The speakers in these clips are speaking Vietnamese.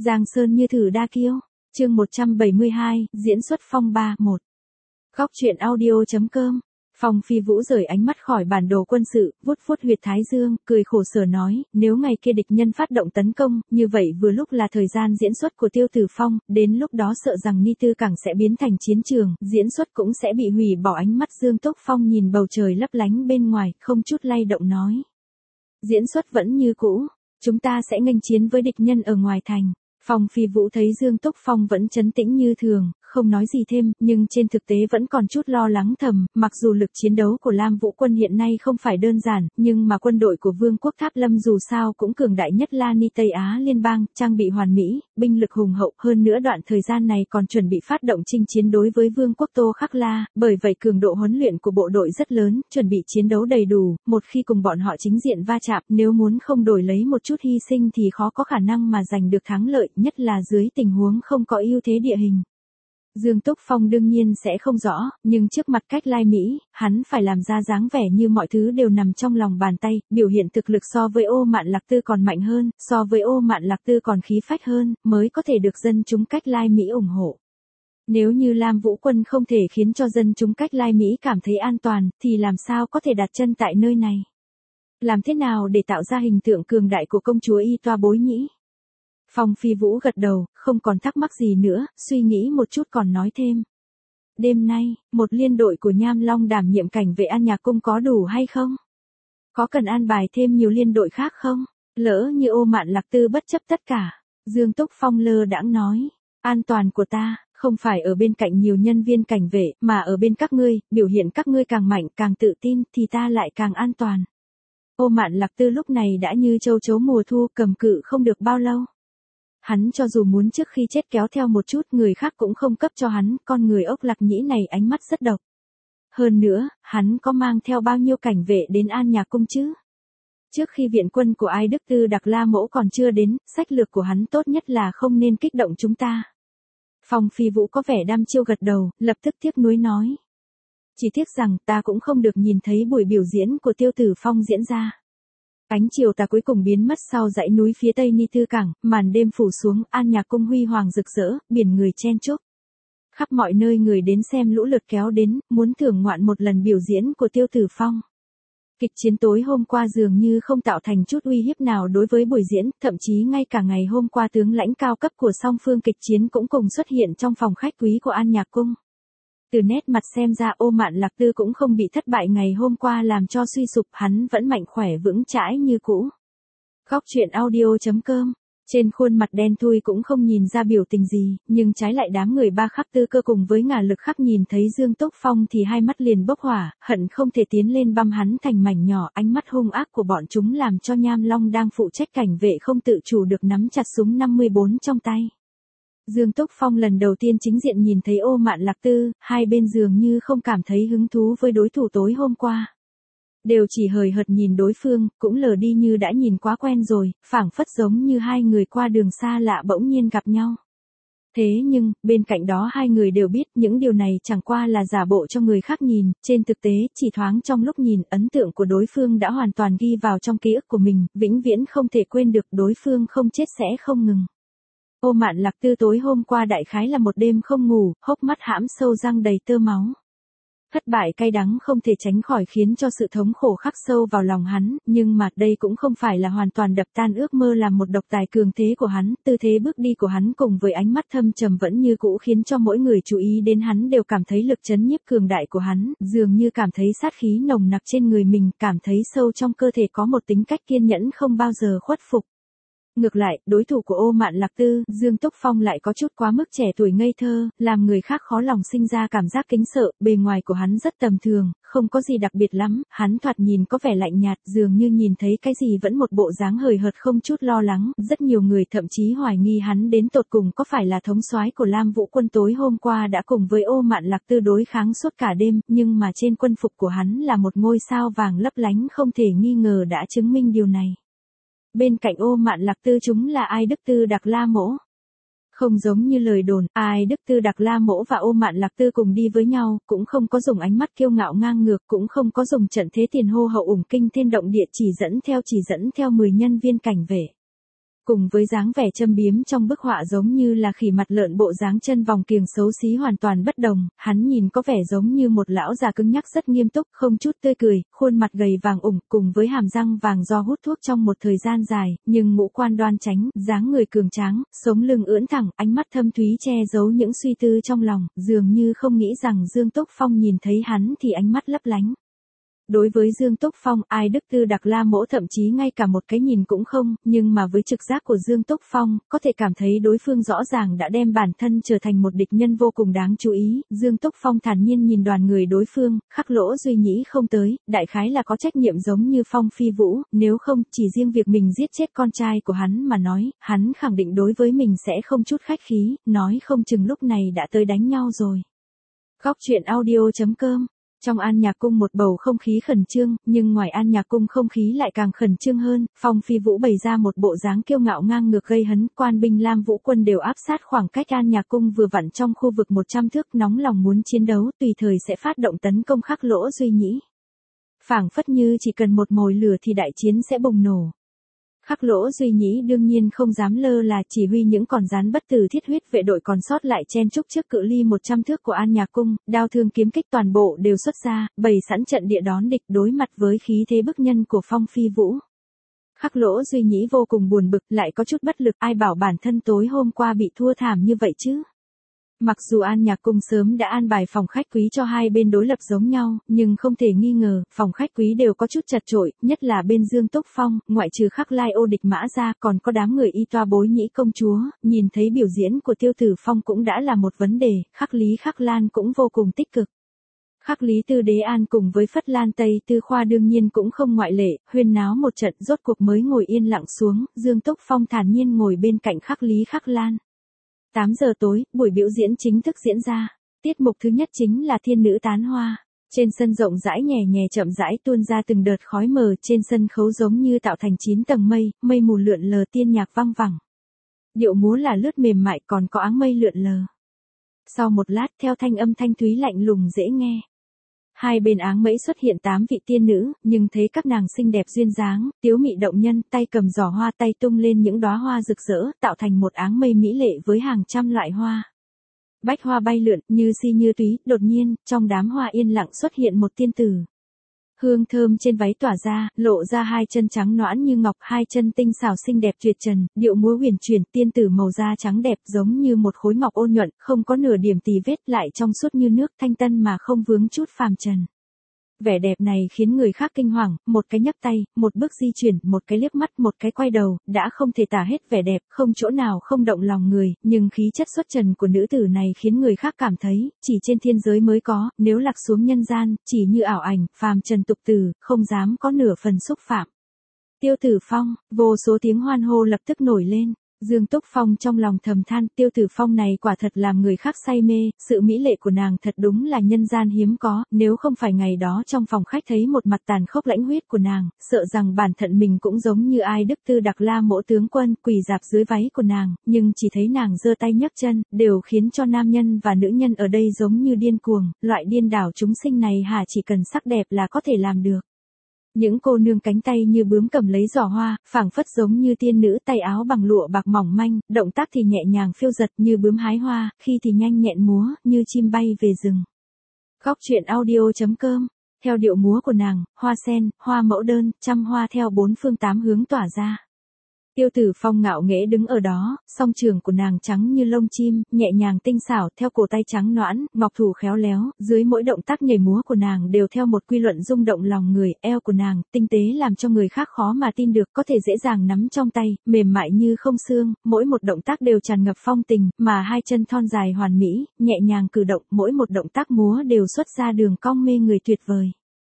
Giang Sơn như thử đa kiêu. Chương 172, diễn xuất phong ba 1. Góc truyện audio.com. Phong Phi Vũ rời ánh mắt khỏi bản đồ quân sự, vuốt vuốt huyệt thái dương, cười khổ sở nói, nếu ngày kia địch nhân phát động tấn công, như vậy vừa lúc là thời gian diễn xuất của Tiêu Tử Phong, đến lúc đó sợ rằng Ni Tư Cảng sẽ biến thành chiến trường, diễn xuất cũng sẽ bị hủy bỏ. Ánh mắt Dương Túc Phong nhìn bầu trời lấp lánh bên ngoài, không chút lay động nói. Diễn xuất vẫn như cũ, chúng ta sẽ nghênh chiến với địch nhân ở ngoài thành. Phong Phi Vũ thấy Dương Túc Phong vẫn trấn tĩnh như thường, không nói gì thêm, nhưng trên thực tế vẫn còn chút lo lắng thầm, mặc dù lực chiến đấu của Lam Vũ quân hiện nay không phải đơn giản, nhưng mà quân đội của Vương quốc Tháp Lâm dù sao cũng cường đại nhất La Ni Tây Á liên bang, trang bị hoàn mỹ, binh lực hùng hậu, hơn nữa đoạn thời gian này còn chuẩn bị phát động chinh chiến đối với Vương quốc Tô Khắc La, bởi vậy cường độ huấn luyện của bộ đội rất lớn, chuẩn bị chiến đấu đầy đủ, một khi cùng bọn họ chính diện va chạm, nếu muốn không đổi lấy một chút hy sinh thì khó có khả năng mà giành được thắng lợi, nhất là dưới tình huống không có ưu thế địa hình. Dương Túc Phong đương nhiên sẽ không rõ, nhưng trước mặt Cách Lai Mỹ, hắn phải làm ra dáng vẻ như mọi thứ đều nằm trong lòng bàn tay, biểu hiện thực lực so với Ô Mạn Lạc Tư còn mạnh hơn, so với Ô Mạn Lạc Tư còn khí phách hơn, mới có thể được dân chúng Cách Lai Mỹ ủng hộ. Nếu như Lam Vũ quân không thể khiến cho dân chúng Cách Lai Mỹ cảm thấy an toàn, thì làm sao có thể đặt chân tại nơi này? Làm thế nào để tạo ra hình tượng cường đại của công chúa Y Toa Bối nhỉ? Phong Phi Vũ gật đầu, không còn thắc mắc gì nữa, suy nghĩ một chút còn nói thêm. Đêm nay, một liên đội của Nham Long đảm nhiệm cảnh vệ An Nhạc Cung có đủ hay không? Có cần an bài thêm nhiều liên đội khác không? Lỡ như Ô Mạn Lạc Tư bất chấp tất cả. Dương Túc Phong lơ đãng nói, an toàn của ta, không phải ở bên cạnh nhiều nhân viên cảnh vệ, mà ở bên các ngươi, biểu hiện các ngươi càng mạnh, càng tự tin, thì ta lại càng an toàn. Ô Mạn Lạc Tư lúc này đã như châu chấu mùa thu, cầm cự không được bao lâu. Hắn cho dù muốn trước khi chết kéo theo một chút, người khác cũng không cấp cho hắn, con người ốc Lạc Nhĩ này ánh mắt rất độc. Hơn nữa, hắn có mang theo bao nhiêu cảnh vệ đến An Nhạc Cung chứ? Trước khi viện quân của Ai Đức Tư Đặc La Mẫu còn chưa đến, sách lược của hắn tốt nhất là không nên kích động chúng ta. Phong Phi Vũ có vẻ đăm chiêu gật đầu, lập tức tiếc nuối nói. Chỉ tiếc rằng ta cũng không được nhìn thấy buổi biểu diễn của Tiêu Tử Phong diễn ra. Ánh chiều tà cuối cùng biến mất sau dãy núi phía tây Ni Tư Cảng, màn đêm phủ xuống, An Nhạc Cung huy hoàng rực rỡ, biển người chen chúc. Khắp mọi nơi người đến xem lũ lượt kéo đến, muốn thưởng ngoạn một lần biểu diễn của Tiêu Tử Phong. Kịch chiến tối hôm qua dường như không tạo thành chút uy hiếp nào đối với buổi diễn, thậm chí ngay cả ngày hôm qua tướng lãnh cao cấp của song phương kịch chiến cũng cùng xuất hiện trong phòng khách quý của An Nhạc Cung. Từ nét mặt xem ra Ô Mạn Lạc Tư cũng không bị thất bại ngày hôm qua làm cho suy sụp, hắn vẫn mạnh khỏe vững chãi như cũ. Góc truyện audio.com. Trên khuôn mặt đen thui cũng không nhìn ra biểu tình gì, nhưng trái lại đám người Ba Khắc Tư Cơ cùng với Ngả Lực Khắc nhìn thấy Dương Túc Phong thì hai mắt liền bốc hỏa, hận không thể tiến lên băm hắn thành mảnh nhỏ. Ánh mắt hung ác của bọn chúng làm cho Nham Long đang phụ trách cảnh vệ không tự chủ được nắm chặt súng 54 trong tay. Dương Túc Phong lần đầu tiên chính diện nhìn thấy Ô Mạn Lạc Tư, hai bên dường như không cảm thấy hứng thú với đối thủ tối hôm qua. Đều chỉ hời hợt nhìn đối phương, cũng lờ đi như đã nhìn quá quen rồi, phảng phất giống như hai người qua đường xa lạ bỗng nhiên gặp nhau. Thế nhưng, bên cạnh đó hai người đều biết những điều này chẳng qua là giả bộ cho người khác nhìn, trên thực tế, chỉ thoáng trong lúc nhìn, ấn tượng của đối phương đã hoàn toàn ghi vào trong ký ức của mình, vĩnh viễn không thể quên được, đối phương không chết sẽ không ngừng. Ô Mạn Lạc Tư tối hôm qua đại khái là một đêm không ngủ, hốc mắt hãm sâu răng đầy tơ máu. Thất bại cay đắng không thể tránh khỏi khiến cho sự thống khổ khắc sâu vào lòng hắn, nhưng mà đây cũng không phải là hoàn toàn đập tan ước mơ làm một độc tài cường thế của hắn, tư thế bước đi của hắn cùng với ánh mắt thâm trầm vẫn như cũ khiến cho mỗi người chú ý đến hắn đều cảm thấy lực trấn nhiếp cường đại của hắn, dường như cảm thấy sát khí nồng nặc trên người mình, cảm thấy sâu trong cơ thể có một tính cách kiên nhẫn không bao giờ khuất phục. Ngược lại, đối thủ của Ô Mạn Lạc Tư, Dương Túc Phong lại có chút quá mức trẻ tuổi ngây thơ, làm người khác khó lòng sinh ra cảm giác kính sợ, bề ngoài của hắn rất tầm thường, không có gì đặc biệt lắm, hắn thoạt nhìn có vẻ lạnh nhạt, dường như nhìn thấy cái gì vẫn một bộ dáng hời hợt không chút lo lắng, rất nhiều người thậm chí hoài nghi hắn đến tột cùng có phải là thống soái của Lam Vũ quân tối hôm qua đã cùng với Ô Mạn Lạc Tư đối kháng suốt cả đêm, nhưng mà trên quân phục của hắn là một ngôi sao vàng lấp lánh không thể nghi ngờ đã chứng minh điều này. Bên cạnh Ô Mạn Lạc Tư chúng là Ai Đức Tư Đặc La Mẫu. Không giống như lời đồn, Ai Đức Tư Đặc La Mẫu và Ô Mạn Lạc Tư cùng đi với nhau, cũng không có dùng ánh mắt kiêu ngạo ngang ngược, cũng không có dùng trận thế tiền hô hậu ủng kinh thiên động địa chỉ dẫn theo 10 nhân viên cảnh vệ. Cùng với dáng vẻ châm biếm trong bức họa giống như là khỉ mặt lợn bộ dáng chân vòng kiềng xấu xí hoàn toàn bất đồng, hắn nhìn có vẻ giống như một lão già cứng nhắc rất nghiêm túc, không chút tươi cười, khuôn mặt gầy vàng ủng cùng với hàm răng vàng do hút thuốc trong một thời gian dài, nhưng ngũ quan đoan chánh, dáng người cường tráng, sống lưng ưỡn thẳng, ánh mắt thâm thúy che giấu những suy tư trong lòng, dường như không nghĩ rằng Dương Túc Phong nhìn thấy hắn thì ánh mắt lấp lánh. Đối với Dương Túc Phong, ai Đức Tư Đặc La Mỗ thậm chí ngay cả một cái nhìn cũng không, nhưng mà với trực giác của Dương Túc Phong, có thể cảm thấy đối phương rõ ràng đã đem bản thân trở thành một địch nhân vô cùng đáng chú ý. Dương Túc Phong thản nhiên nhìn đoàn người đối phương, Khắc Lỗ Duy Nhĩ không tới, đại khái là có trách nhiệm giống như Phong Phi Vũ, nếu không, chỉ riêng việc mình giết chết con trai của hắn mà nói, hắn khẳng định đối với mình sẽ không chút khách khí, nói không chừng lúc này đã tới đánh nhau rồi. Góc truyện audio.com. Trong An Nhạc Cung một bầu không khí khẩn trương, nhưng ngoài An Nhạc Cung không khí lại càng khẩn trương hơn, Phong Phi Vũ bày ra một bộ dáng kiêu ngạo ngang ngược gây hấn, quan binh Lam Vũ quân đều áp sát khoảng cách An Nhạc Cung vừa vặn trong khu vực 100 thước, nóng lòng muốn chiến đấu, tùy thời sẽ phát động tấn công Khắc Lỗ Duy Nhĩ. Phảng phất như chỉ cần một mồi lửa thì đại chiến sẽ bùng nổ. Khắc Lỗ Duy Nhĩ đương nhiên không dám lơ là, chỉ huy những con rắn bất tử thiết huyết vệ đội còn sót lại chen chúc trước cự ly 100 thước của An Nhạc Cung, đao thương kiếm kích toàn bộ đều xuất ra, bày sẵn trận địa đón địch đối mặt với khí thế bức nhân của Phong Phi Vũ. Khắc Lỗ Duy Nhĩ vô cùng buồn bực, lại có chút bất lực, ai bảo bản thân tối hôm qua bị thua thảm như vậy chứ. Mặc dù An Nhạc Cung sớm đã an bài phòng khách quý cho hai bên đối lập giống nhau, nhưng không thể nghi ngờ, phòng khách quý đều có chút chật chội, nhất là bên Dương Túc Phong, ngoại trừ Khắc Lai Ô Địch Mã ra, còn có đám người y toa bối nhĩ công chúa, nhìn thấy biểu diễn của Tiêu Tử Phong cũng đã là một vấn đề, Khắc Lý Khắc Lan cũng vô cùng tích cực. Khắc Lý Tư Đế An cùng với Phất Lan Tây Tư Khoa đương nhiên cũng không ngoại lệ, huyên náo một trận rốt cuộc mới ngồi yên lặng xuống, Dương Túc Phong thản nhiên ngồi bên cạnh Khắc Lý Khắc Lan. 8 giờ tối, buổi biểu diễn chính thức diễn ra. Tiết mục thứ nhất chính là Thiên Nữ Tán Hoa. Trên sân rộng rãi nhẹ nhẹ chậm rãi tuôn ra từng đợt khói mờ, trên sân khấu giống như tạo thành 9 tầng mây, mây mù lượn lờ, tiên nhạc vang vẳng. Điệu múa là lướt mềm mại, còn có áng mây lượn lờ. Sau một lát, theo thanh âm thanh thúy lạnh lùng dễ nghe, hai bên áng mẫy xuất hiện 8 vị tiên nữ, nhưng thấy các nàng xinh đẹp duyên dáng, tiếu mị động nhân, tay cầm giỏ hoa, tay tung lên những đóa hoa rực rỡ, tạo thành một áng mây mỹ lệ với hàng trăm loại hoa. Bách hoa bay lượn, như si như túy, đột nhiên, trong đám hoa yên lặng xuất hiện một tiên tử. Hương thơm trên váy tỏa ra, lộ ra hai chân trắng nõn như ngọc, hai chân tinh xảo xinh đẹp tuyệt trần, điệu múa huyền chuyển, tiên tử màu da trắng đẹp giống như một khối ngọc ôn nhuận, không có nửa điểm tì vết, lại trong suốt như nước, thanh tân mà không vướng chút phàm trần. Vẻ đẹp này khiến người khác kinh hoàng, một cái nhấc tay, một bước di chuyển, một cái liếc mắt, một cái quay đầu, đã không thể tả hết vẻ đẹp, không chỗ nào không động lòng người, nhưng khí chất xuất trần của nữ tử này khiến người khác cảm thấy, chỉ trên thiên giới mới có, nếu lạc xuống nhân gian, chỉ như ảo ảnh, phàm trần tục tử, không dám có nửa phần xúc phạm. Tiêu Tử Phong, vô số tiếng hoan hô lập tức nổi lên. Dương Túc Phong trong lòng thầm than, Tiêu Tử Phong này quả thật làm người khác say mê, sự mỹ lệ của nàng thật đúng là nhân gian hiếm có, nếu không phải ngày đó trong phòng khách thấy một mặt tàn khốc lãnh huyết của nàng, sợ rằng bản thân mình cũng giống như Ai Đức Tư Đặc La Mỗ tướng quân, quỳ rạp dưới váy của nàng, nhưng chỉ thấy nàng giơ tay nhấc chân, đều khiến cho nam nhân và nữ nhân ở đây giống như điên cuồng, loại điên đảo chúng sinh này hả, chỉ cần sắc đẹp là có thể làm được. Những cô nương cánh tay như bướm cầm lấy giỏ hoa, phảng phất giống như tiên nữ, tay áo bằng lụa bạc mỏng manh, động tác thì nhẹ nhàng phiêu giật như bướm hái hoa, khi thì nhanh nhẹn múa, như chim bay về rừng. Góc truyện audio.com. Theo điệu múa của nàng, hoa sen, hoa mẫu đơn, trăm hoa theo bốn phương tám hướng tỏa ra. Tiêu Tử Phong ngạo nghễ đứng ở đó, song trường của nàng trắng như lông chim, nhẹ nhàng tinh xảo, theo cổ tay trắng nõn, ngọc thủ khéo léo, dưới mỗi động tác nhảy múa của nàng đều theo một quy luật rung động lòng người, eo của nàng, tinh tế làm cho người khác khó mà tin được, có thể dễ dàng nắm trong tay, mềm mại như không xương, mỗi một động tác đều tràn ngập phong tình, mà hai chân thon dài hoàn mỹ, nhẹ nhàng cử động, mỗi một động tác múa đều xuất ra đường cong mê người tuyệt vời.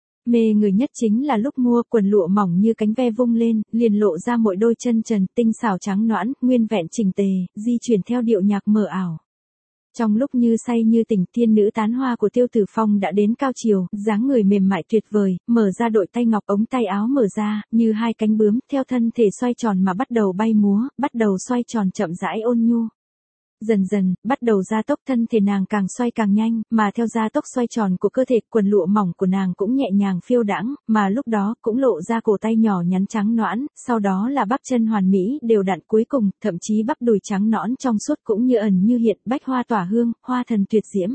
Mê người nhất chính là lúc mua quần lụa mỏng như cánh ve vung lên, liền lộ ra mỗi đôi chân trần, tinh xảo trắng nõn, nguyên vẹn chỉnh tề, di chuyển theo điệu nhạc mờ ảo. Trong lúc như say như tỉnh, Thiên Nữ Tán Hoa của Tiêu Tử Phong đã đến cao chiều, dáng người mềm mại tuyệt vời, mở ra đội tay ngọc, ống tay áo mở ra, như hai cánh bướm, theo thân thể xoay tròn mà bắt đầu bay múa, bắt đầu xoay tròn chậm rãi ôn nhu. Dần dần, bắt đầu gia tốc, thân thể nàng càng xoay càng nhanh, mà theo gia tốc xoay tròn của cơ thể, quần lụa mỏng của nàng cũng nhẹ nhàng phiêu đãng, mà lúc đó cũng lộ ra cổ tay nhỏ nhắn trắng nõn, sau đó là bắp chân hoàn mỹ, đều đặn, cuối cùng, thậm chí bắp đùi trắng nõn trong suốt cũng như ẩn như hiện, bách hoa tỏa hương, hoa thần tuyệt diễm.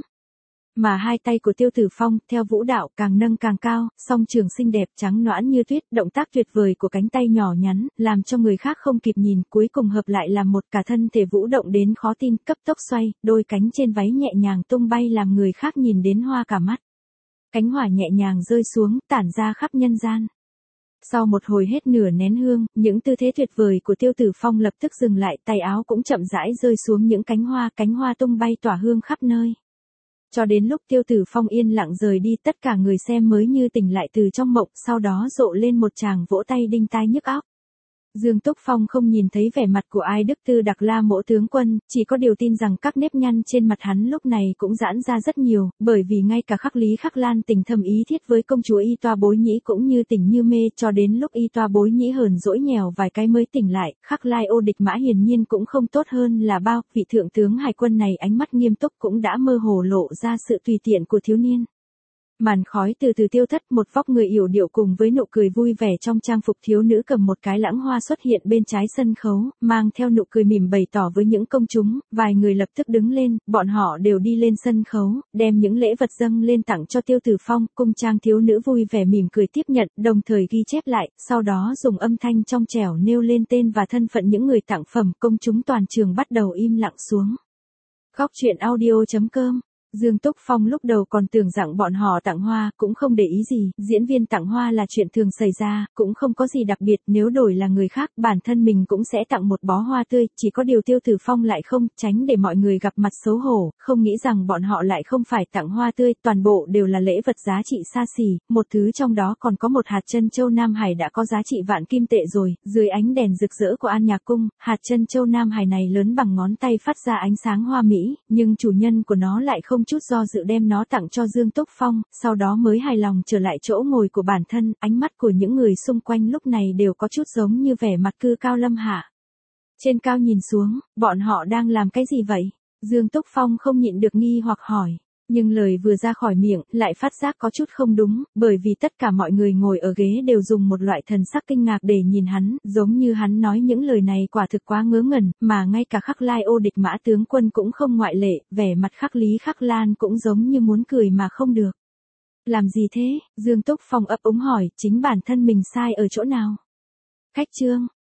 Mà hai tay của Tiêu Tử Phong, theo vũ đạo, càng nâng càng cao, song trường xinh đẹp trắng nõn như tuyết, động tác tuyệt vời của cánh tay nhỏ nhắn, làm cho người khác không kịp nhìn, cuối cùng hợp lại làm một, cả thân thể vũ động đến khó tin, cấp tốc xoay, đôi cánh trên váy nhẹ nhàng tung bay làm người khác nhìn đến hoa cả mắt. Cánh hỏa nhẹ nhàng rơi xuống, tản ra khắp nhân gian. Sau một hồi hết nửa nén hương, những tư thế tuyệt vời của Tiêu Tử Phong lập tức dừng lại, tay áo cũng chậm rãi rơi xuống những cánh hoa tung bay tỏa hương khắp nơi. Cho đến lúc Tiêu Tử Phong yên lặng rời đi, tất cả người xem mới như tỉnh lại từ trong mộng, sau đó rộ lên một tràng vỗ tay đinh tai nhức óc. Dương Túc Phong không nhìn thấy vẻ mặt của Ai Đức Tư Đặc La Mỗ tướng quân, chỉ có điều tin rằng các nếp nhăn trên mặt hắn lúc này cũng giãn ra rất nhiều, bởi vì ngay cả Khắc Lý Khắc Lan tình thầm ý thiết với công chúa Y Toa Bối Nhĩ cũng như tỉnh như mê, cho đến lúc Y Toa Bối Nhĩ hờn dỗi nghèo vài cái mới tỉnh lại, Khắc Lai Ô Địch Mã hiển nhiên cũng không tốt hơn là bao, vị thượng tướng hải quân này ánh mắt nghiêm túc cũng đã mơ hồ lộ ra sự tùy tiện của thiếu niên. Màn khói từ từ tiêu thất, một vóc người yểu điệu cùng với nụ cười vui vẻ trong trang phục thiếu nữ cầm một cái lãng hoa xuất hiện bên trái sân khấu, mang theo nụ cười mỉm bày tỏ với những công chúng, vài người lập tức đứng lên, bọn họ đều đi lên sân khấu, đem những lễ vật dâng lên tặng cho Tiêu Tử Phong, cung trang thiếu nữ vui vẻ mỉm cười tiếp nhận, đồng thời ghi chép lại, sau đó dùng âm thanh trong trẻo nêu lên tên và thân phận những người tặng phẩm, công chúng toàn trường bắt đầu im lặng xuống. Góc truyện audio.com. Dương Túc Phong lúc đầu còn tưởng rằng bọn họ tặng hoa, cũng không để ý gì, diễn viên tặng hoa là chuyện thường xảy ra, cũng không có gì đặc biệt, nếu đổi là người khác, bản thân mình cũng sẽ tặng một bó hoa tươi, chỉ có điều Tiêu Tử Phong lại không, tránh để mọi người gặp mặt xấu hổ, không nghĩ rằng bọn họ lại không phải tặng hoa tươi, toàn bộ đều là lễ vật giá trị xa xỉ, một thứ trong đó còn có một hạt chân châu Nam Hải đã có giá trị vạn kim tệ rồi, dưới ánh đèn rực rỡ của An Nhạc Cung, hạt chân châu Nam Hải này lớn bằng ngón tay phát ra ánh sáng hoa mỹ, nhưng chủ nhân của nó lại không chút do dự đem nó tặng cho Dương Túc Phong, sau đó mới hài lòng trở lại chỗ ngồi của bản thân, ánh mắt của những người xung quanh lúc này đều có chút giống như vẻ mặt cư cao lâm hạ. Trên cao nhìn xuống, bọn họ đang làm cái gì vậy? Dương Túc Phong không nhịn được nghi hoặc hỏi. Nhưng lời vừa ra khỏi miệng, lại phát giác có chút không đúng, bởi vì tất cả mọi người ngồi ở ghế đều dùng một loại thần sắc kinh ngạc để nhìn hắn, giống như hắn nói những lời này quả thực quá ngớ ngẩn, mà ngay cả Khắc Lai Ô Địch Mã tướng quân cũng không ngoại lệ, vẻ mặt Khắc Lý Khắc Lan cũng giống như muốn cười mà không được. Làm gì thế? Dương Túc Phong ấp úng hỏi, chính bản thân mình sai ở chỗ nào? Khách trương.